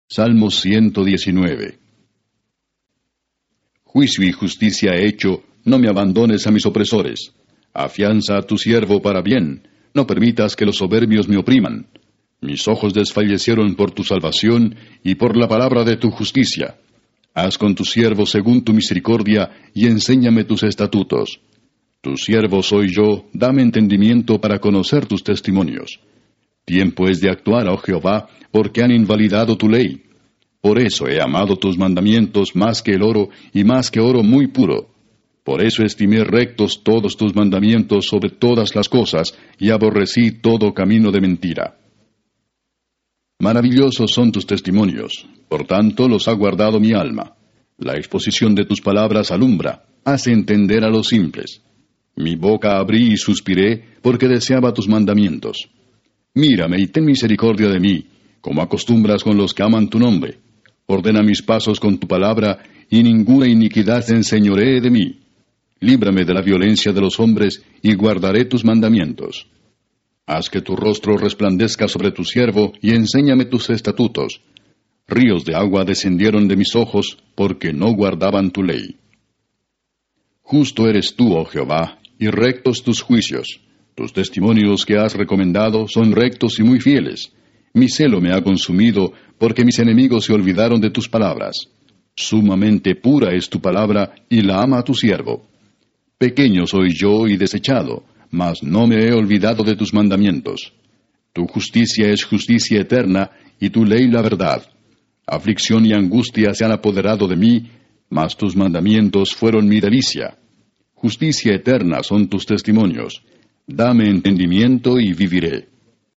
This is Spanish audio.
Salmo 119. Juicio y justicia he hecho, no me abandones a mis opresores. Afianza a tu siervo para bien, no permitas que los soberbios me opriman. Mis ojos desfallecieron por tu salvación y por la palabra de tu justicia. Haz con tu siervo según tu misericordia y enséñame tus estatutos. Tu siervo soy yo, dame entendimiento para conocer tus testimonios. Tiempo es de actuar, oh Jehová, porque han invalidado tu ley. Por eso he amado tus mandamientos más que el oro, y más que oro muy puro. Por eso estimé rectos todos tus mandamientos sobre todas las cosas, y aborrecí todo camino de mentira. Maravillosos son tus testimonios, por tanto los ha guardado mi alma. La exposición de tus palabras alumbra, hace entender a los simples. Mi boca abrí y suspiré, porque deseaba tus mandamientos. Mírame y ten misericordia de mí, como acostumbras con los que aman tu nombre. Ordena mis pasos con tu palabra, y ninguna iniquidad te enseñoree de mí. Líbrame de la violencia de los hombres, y guardaré tus mandamientos. Haz que tu rostro resplandezca sobre tu siervo, y enséñame tus estatutos. Ríos de agua descendieron de mis ojos, porque no guardaban tu ley. Justo eres tú, oh Jehová, y rectos tus juicios. Tus testimonios que has recomendado son rectos y muy fieles. Mi celo me ha consumido, porque mis enemigos se olvidaron de tus palabras. Sumamente pura es tu palabra, y la ama tu siervo. Pequeño soy yo y desechado, mas no me he olvidado de tus mandamientos. Tu justicia es justicia eterna, y tu ley la verdad. Aflicción y angustia se han apoderado de mí, mas tus mandamientos fueron mi delicia. Justicia eterna son tus testimonios. Dame entendimiento y viviré.